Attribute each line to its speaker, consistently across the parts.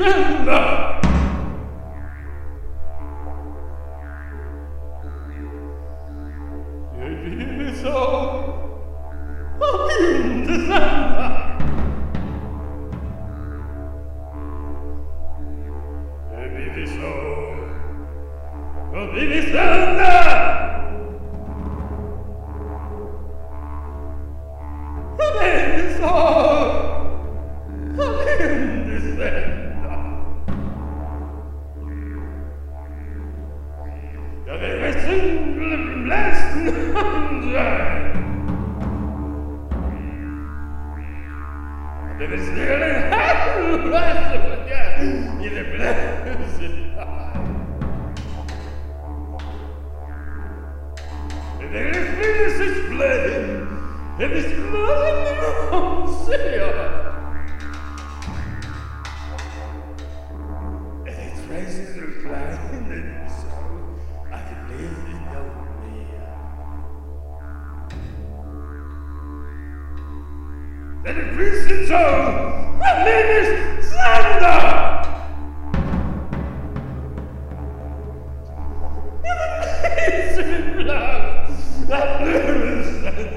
Speaker 1: Sender! Wie so in the Sender! Wie so in the Sender! Ja, wir wissen, im letzten Hand. Wir wissen, ihre Blödsinn. Der ist nicht blöd. Der ist blöd, sehr. It's racing to flying and so I can live in no fear. Then it reason so, my name is Sender! It's in blood, that little Sender.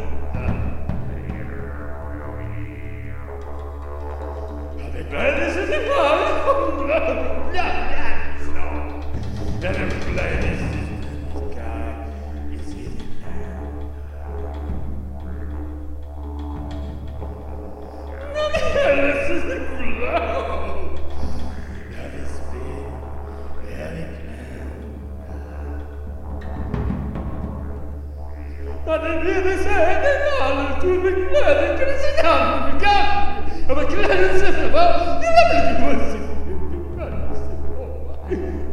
Speaker 1: This is a ball. Yeah, no. Let him play this guy. Is it this is a blow. That has been very planned. I didn't really say anything to be glad. It is enough. Aber kleines Zimmer, die haben die Musik.